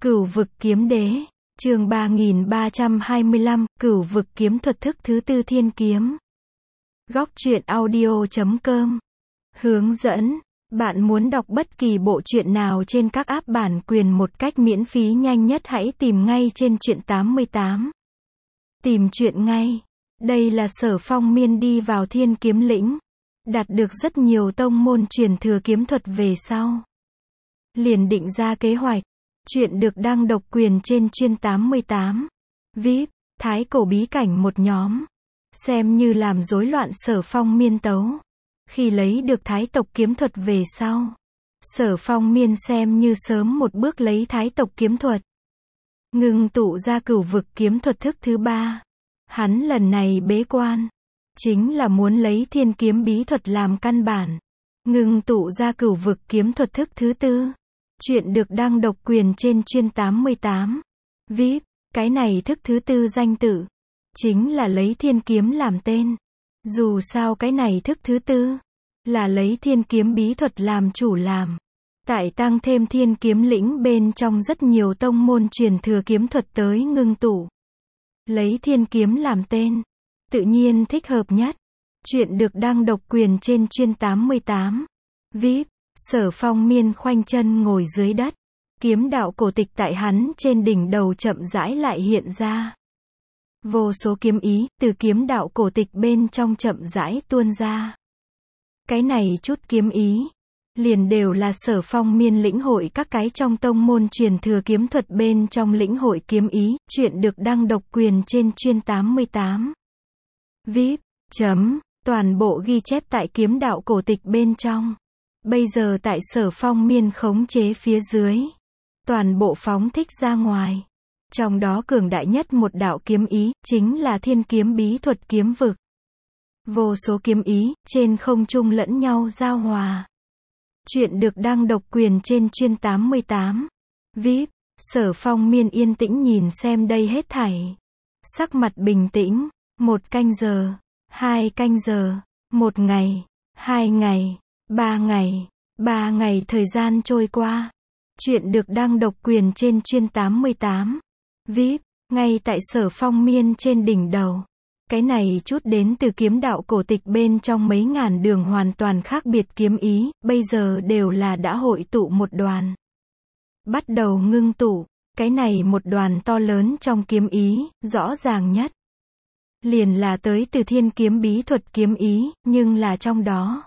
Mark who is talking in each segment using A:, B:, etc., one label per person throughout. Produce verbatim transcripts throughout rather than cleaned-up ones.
A: Cửu vực kiếm đế, chương ba nghìn ba trăm hai mươi lăm, cửu vực kiếm thuật thức thứ tư thiên kiếm. Góc truyện audio chấm com. Hướng dẫn, bạn muốn đọc bất kỳ bộ truyện nào trên các app bản quyền một cách miễn phí nhanh nhất hãy tìm ngay trên truyện tám mươi tám. Tìm truyện ngay. Đây là Sở Phong Miên đi vào Thiên Kiếm Lĩnh, đạt được rất nhiều tông môn truyền thừa kiếm thuật về sau. Liền định ra kế hoạch. Chuyện được đăng độc quyền trên chuyên tám mươi tám. vê i pê, Thái Cổ bí cảnh một nhóm. Xem như làm rối loạn Sở Phong Miên tấu. Khi lấy được Thái tộc kiếm thuật về sau, Sở Phong Miên xem như sớm một bước lấy Thái tộc kiếm thuật. Ngưng tụ ra cửu vực kiếm thuật thức thứ ba. Hắn lần này bế quan, chính là muốn lấy thiên kiếm bí thuật làm căn bản. Ngưng tụ ra cửu vực kiếm thuật thức thứ tư. Chuyện được đăng độc quyền trên chuyên tám mươi tám. vê i pê, cái này thức thứ tư danh tự, chính là lấy thiên kiếm làm tên. Dù sao cái này thức thứ tư, là lấy thiên kiếm bí thuật làm chủ làm. Tại tăng thêm thiên kiếm lĩnh bên trong rất nhiều tông môn truyền thừa kiếm thuật tới ngưng tụ. Lấy thiên kiếm làm tên, tự nhiên thích hợp nhất. Chuyện được đăng độc quyền trên chuyên tám mươi tám. vê i pê, Sở Phong Miên khoanh chân ngồi dưới đất. Kiếm đạo cổ tịch tại hắn trên đỉnh đầu chậm rãi lại hiện ra. Vô số kiếm ý, từ kiếm đạo cổ tịch bên trong chậm rãi tuôn ra. Cái này chút kiếm ý, liền đều là Sở Phong Miên lĩnh hội các cái trong tông môn truyền thừa kiếm thuật bên trong lĩnh hội kiếm ý. Chuyện được đăng độc quyền trên chuyên tám mươi tám. vê i pê, chấm, toàn bộ ghi chép tại kiếm đạo cổ tịch bên trong. Bây giờ tại Sở Phong Miên khống chế phía dưới, toàn bộ phóng thích ra ngoài. Trong đó cường đại nhất một đạo kiếm ý, chính là thiên kiếm bí thuật kiếm vực. Vô số kiếm ý, trên không trung lẫn nhau giao hòa. Chuyện được đăng độc quyền trên chuyên tám mươi tám. vê i pê, Sở Phong Miên yên tĩnh nhìn xem đây hết thảy. Sắc mặt bình tĩnh, một canh giờ, hai canh giờ, một ngày, hai ngày. Ba ngày, ba ngày thời gian trôi qua. Chuyện được đăng độc quyền trên chuyên tám mươi tám. vê i pê, ngay tại Sở Phong Miên trên đỉnh đầu. Cái này chút đến từ kiếm đạo cổ tịch bên trong mấy ngàn đường hoàn toàn khác biệt kiếm ý, bây giờ đều là đã hội tụ một đoàn. Bắt đầu ngưng tụ, cái này một đoàn to lớn trong kiếm ý, rõ ràng nhất. Liền là tới từ thiên kiếm bí thuật kiếm ý, nhưng là trong đó.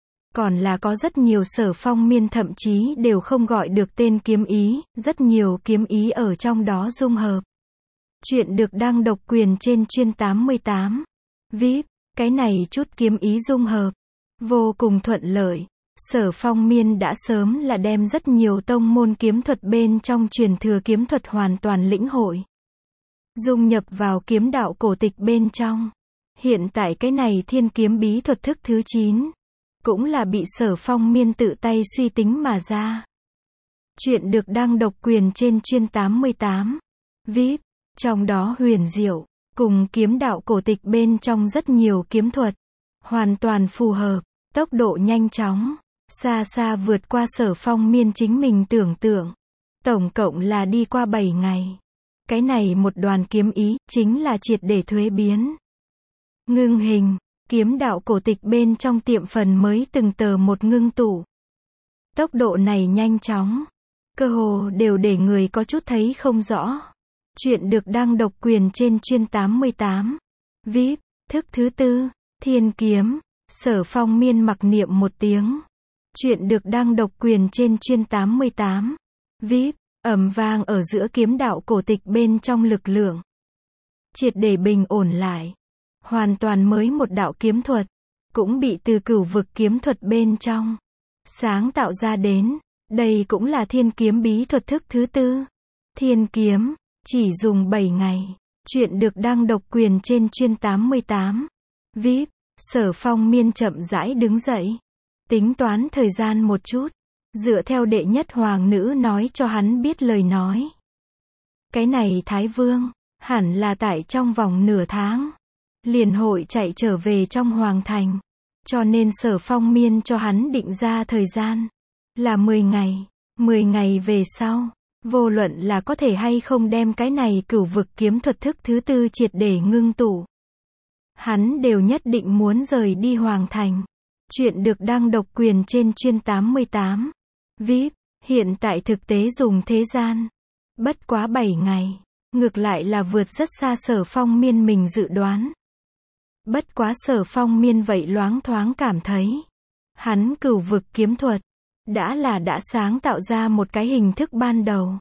A: Còn là có rất nhiều Sở Phong Miên thậm chí đều không gọi được tên kiếm ý, rất nhiều kiếm ý ở trong đó dung hợp. Chuyện được đăng độc quyền trên chuyên tám mươi tám. vê i pê, cái này chút kiếm ý dung hợp, vô cùng thuận lợi. Sở Phong Miên đã sớm là đem rất nhiều tông môn kiếm thuật bên trong truyền thừa kiếm thuật hoàn toàn lĩnh hội. Dung nhập vào kiếm đạo cổ tịch bên trong. Hiện tại cái này thiên kiếm bí thuật thức thứ chín. Cũng là bị Sở Phong Miên tự tay suy tính mà ra. Chuyện được đăng độc quyền trên chuyên tám mươi tám. vê i pê, trong đó huyền diệu, cùng kiếm đạo cổ tịch bên trong rất nhiều kiếm thuật. Hoàn toàn phù hợp, tốc độ nhanh chóng, xa xa vượt qua Sở Phong Miên chính mình tưởng tượng. Tổng cộng là đi qua bảy ngày. Cái này một đoàn kiếm ý, chính là triệt để thuế biến. Ngưng hình. Kiếm đạo cổ tịch bên trong tiệm phần mới từng tờ một ngưng tụ. Tốc độ này nhanh chóng, cơ hồ đều để người có chút thấy không rõ. Chuyện được đăng độc quyền trên chuyên tám mươi tám. vê i pê, thức thứ tư, thiên kiếm. Sở Phong Miên mặc niệm một tiếng. Chuyện được đăng độc quyền trên chuyên tám mươi tám. vê i pê, ầm vang ở giữa kiếm đạo cổ tịch bên trong lực lượng. Triệt để bình ổn lại. Hoàn toàn mới một đạo kiếm thuật, cũng bị từ cửu vực kiếm thuật bên trong sáng tạo ra đến. Đây cũng là thiên kiếm bí thuật thức thứ tư. Thiên kiếm, chỉ dùng bảy ngày. Chuyện được đăng độc quyền trên chuyên tám mươi tám. vê i pê, Sở Phong Miên chậm rãi đứng dậy. Tính toán thời gian một chút. Dựa theo đệ nhất hoàng nữ nói cho hắn biết lời nói. Cái này Thái Vương, hẳn là tại trong vòng nửa tháng. Liền hội chạy trở về trong hoàng thành. Cho nên Sở Phong Miên cho hắn định ra thời gian là mười ngày. mười ngày về sau, Vô luận là có thể hay không đem cái này cửu vực kiếm thuật thức thứ tư triệt để ngưng tụ. Hắn đều nhất định muốn rời đi Hoàng Thành. Chuyện được đăng độc quyền trên chuyên tám mươi tám. vê i pê, hiện tại thực tế dùng thế gian. Bất quá bảy ngày. Ngược lại là vượt rất xa Sở Phong Miên mình dự đoán. Bất quá Sở Phong Miên vậy loáng thoáng cảm thấy. Hắn cửu vực kiếm thuật. Đã là đã sáng tạo ra một cái hình thức ban đầu.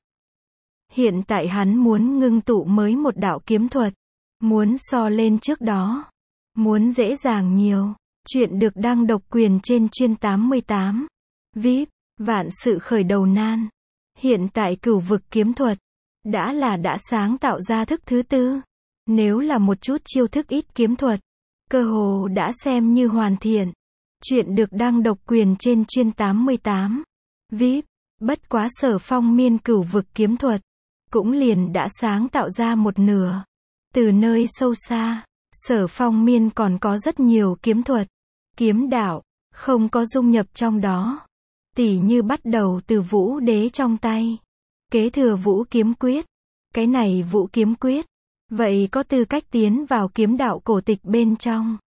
A: Hiện tại hắn muốn ngưng tụ mới một đạo kiếm thuật. Muốn so lên trước đó. Muốn dễ dàng nhiều. Chuyện được đăng độc quyền trên chuyên tám mươi tám. vê i pê, vạn sự khởi đầu nan. Hiện tại cửu vực kiếm thuật. Đã là đã sáng tạo ra thức thứ tư. Nếu là một chút chiêu thức ít kiếm thuật. Cơ hồ đã xem như hoàn thiện. Chuyện được đăng độc quyền trên chuyên tám mươi tám. vê i pê, bất quá Sở Phong Miên cửu vực kiếm thuật. Cũng liền đã sáng tạo ra một nửa. Từ nơi sâu xa, Sở Phong Miên còn có rất nhiều kiếm thuật. Kiếm đạo, không có dung nhập trong đó. Tỉ như bắt đầu từ Vũ Đế trong tay. Kế thừa Vũ Kiếm Quyết. Cái này Vũ Kiếm Quyết. Vậy có tư cách tiến vào kiếm đạo cổ tịch bên trong.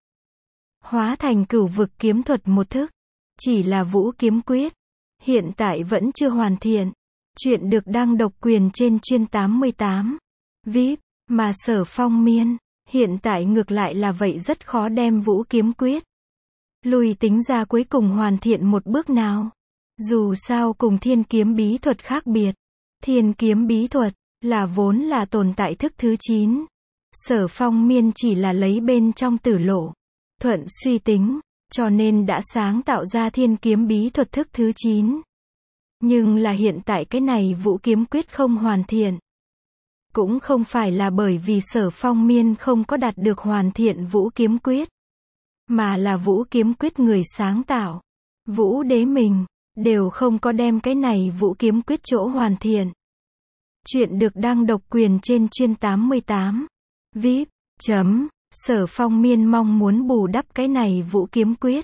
A: Hóa thành cửu vực kiếm thuật một thức. Chỉ là Vũ Kiếm Quyết. Hiện tại vẫn chưa hoàn thiện. Chuyện được đăng độc quyền trên chuyên tám mươi tám. vê i pê, mà Sở Phong Miên. Hiện tại ngược lại là vậy rất khó đem Vũ Kiếm Quyết. Lùi tính ra cuối cùng hoàn thiện một bước nào. Dù sao cùng thiên kiếm bí thuật khác biệt. Thiên kiếm bí thuật là vốn là tồn tại thức thứ chín. Sở Phong Miên chỉ là lấy bên trong tử lộ. Thuận suy tính, cho nên đã sáng tạo ra thiên kiếm bí thuật thức thứ chín. Nhưng là hiện tại cái này Vũ Kiếm Quyết không hoàn thiện. Cũng không phải là bởi vì Sở Phong Miên không có đạt được hoàn thiện Vũ Kiếm Quyết. Mà là Vũ Kiếm Quyết người sáng tạo. Vũ Đế mình, đều không có đem cái này Vũ Kiếm Quyết chỗ hoàn thiện. Chuyện được đăng độc quyền trên chuyên tám mươi tám. vê i pê, chấm, Sở Phong Miên mong muốn bù đắp cái này Vũ Kiếm Quyết.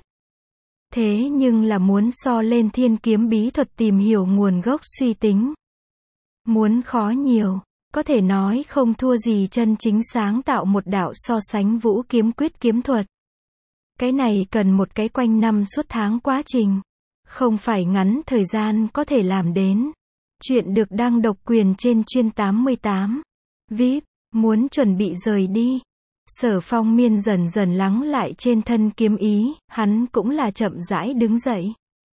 A: Thế nhưng là muốn so lên thiên kiếm bí thuật tìm hiểu nguồn gốc suy tính. Muốn khó nhiều, có thể nói không thua gì chân chính sáng tạo một đạo so sánh Vũ Kiếm Quyết kiếm thuật. Cái này cần một cái quanh năm suốt tháng quá trình. Không phải ngắn thời gian có thể làm đến. Chuyện được đăng độc quyền trên chuyên tám mươi tám. vê i pê, muốn chuẩn bị rời đi. Sở Phong Miên dần dần lắng lại trên thân kiếm ý, hắn cũng là chậm rãi đứng dậy.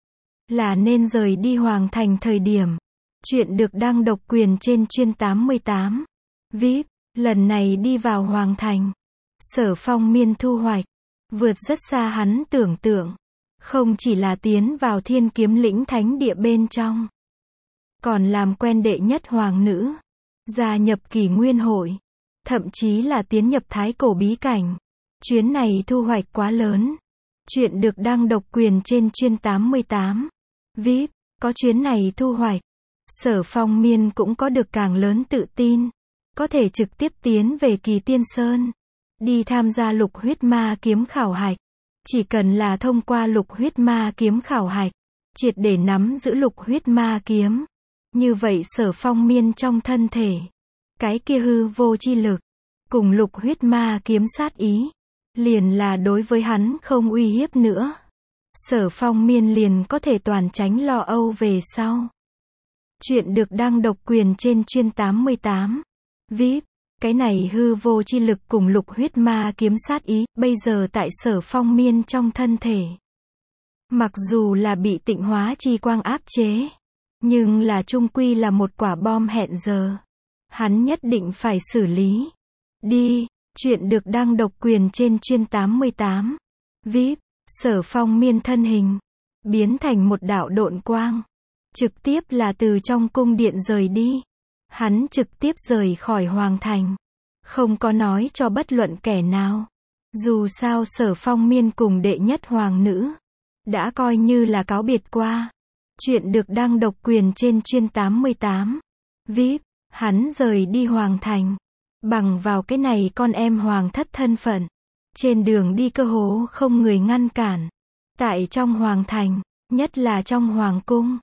A: Là nên rời đi Hoàng Thành thời điểm. Chuyện được đăng độc quyền trên chuyên tám mươi tám. vê i pê, lần này đi vào Hoàng Thành. Sở Phong Miên thu hoạch. Vượt rất xa hắn tưởng tượng. Không chỉ là tiến vào thiên kiếm lĩnh thánh địa bên trong. Còn làm quen đệ nhất hoàng nữ. Gia nhập Kỷ Nguyên Hội. Thậm chí là tiến nhập thái cổ bí cảnh. Chuyến này thu hoạch quá lớn. Chuyện được đăng độc quyền trên chuyên tám mươi tám. vê i pê, có chuyến này thu hoạch. Sở Phong Miên cũng có được càng lớn tự tin. Có thể trực tiếp tiến về Kỳ Tiên Sơn. Đi tham gia lục huyết ma kiếm khảo hạch. Chỉ cần là thông qua lục huyết ma kiếm khảo hạch. Triệt để nắm giữ lục huyết ma kiếm. Như vậy Sở Phong Miên trong thân thể. Cái kia hư vô chi lực. Cùng lục huyết ma kiếm sát ý. Liền là đối với hắn không uy hiếp nữa. Sở Phong Miên liền có thể toàn tránh lo âu về sau. Chuyện được đăng độc quyền trên chuyên tám mươi tám. vê i pê, cái này hư vô chi lực cùng lục huyết ma kiếm sát ý, bây giờ tại Sở Phong Miên trong thân thể. Mặc dù là bị tịnh hóa chi quang áp chế. Nhưng là chung quy là một quả bom hẹn giờ. Hắn nhất định phải xử lý. Đi, chuyện được đăng độc quyền trên chuyên tám mươi tám. vê i pê, Sở Phong Miên thân hình. Biến thành một đạo độn quang. Trực tiếp là từ trong cung điện rời đi. Hắn trực tiếp rời khỏi Hoàng Thành. Không có nói cho bất luận kẻ nào. Dù sao Sở Phong Miên cùng đệ nhất hoàng nữ. Đã coi như là cáo biệt qua. Chuyện được đăng độc quyền trên chuyên tám mươi tám. vê i pê, hắn rời đi Hoàng Thành. Bằng vào cái này con em hoàng thất thân phận. Trên đường đi cơ hồ không người ngăn cản. Tại trong Hoàng Thành, nhất là trong Hoàng Cung.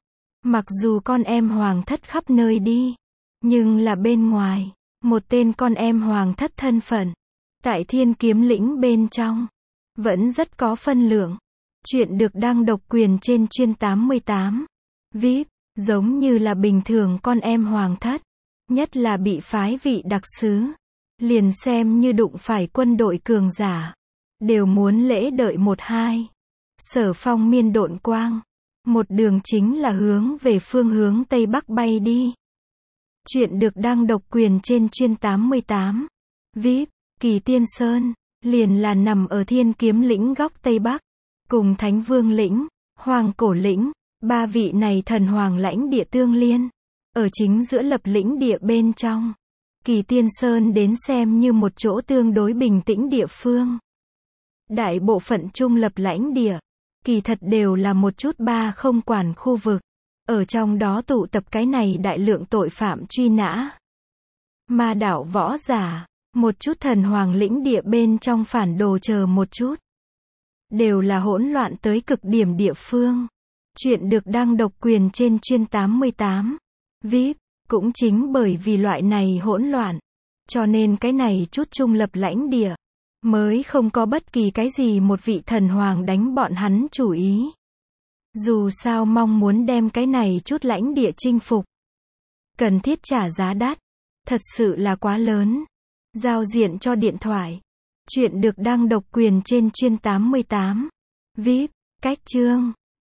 A: Mặc dù con em hoàng thất khắp nơi đi, nhưng là bên ngoài, một tên con em hoàng thất thân phận, tại thiên kiếm lĩnh bên trong, vẫn rất có phân lượng. Chuyện được đăng độc quyền trên chuyên tám mươi tám. vê i pê, giống như là bình thường con em hoàng thất, nhất là bị phái vị đặc sứ, liền xem như đụng phải quân đội cường giả, đều muốn lễ đợi một hai. Sở Phong miên độn quang, một đường chính là hướng về phương hướng Tây Bắc bay đi. Chuyện được đăng độc quyền trên chuyên tám mươi tám. vê i pê, Kỳ Tiên Sơn, liền là nằm ở thiên kiếm lĩnh góc Tây Bắc, cùng Thánh Vương lĩnh, Hoàng Cổ lĩnh, ba vị này thần hoàng lãnh địa tương liên, ở chính giữa lập lĩnh địa bên trong. Kỳ Tiên Sơn đến xem như một chỗ tương đối bình tĩnh địa phương. Đại bộ phận trung lập lãnh địa, kỳ thật đều là một chút ba không quản khu vực, ở trong đó tụ tập cái này đại lượng tội phạm truy nã. Ma đảo võ giả, một chút thần hoàng lĩnh địa bên trong phản đồ chờ một chút, đều là hỗn loạn tới cực điểm địa phương. Chuyện được đăng độc quyền trên chuyên tám mươi tám. vê i pê, cũng chính bởi vì loại này hỗn loạn, cho nên cái này chút trung lập lãnh địa, mới không có bất kỳ cái gì một vị thần hoàng đánh bọn hắn chủ ý. Dù sao mong muốn đem cái này chút lãnh địa chinh phục, cần thiết trả giá đắt, thật sự là quá lớn. Giao diện cho điện thoại. Chuyện được đăng độc quyền trên chuyên tám mươi tám. vê i pê, cách chương.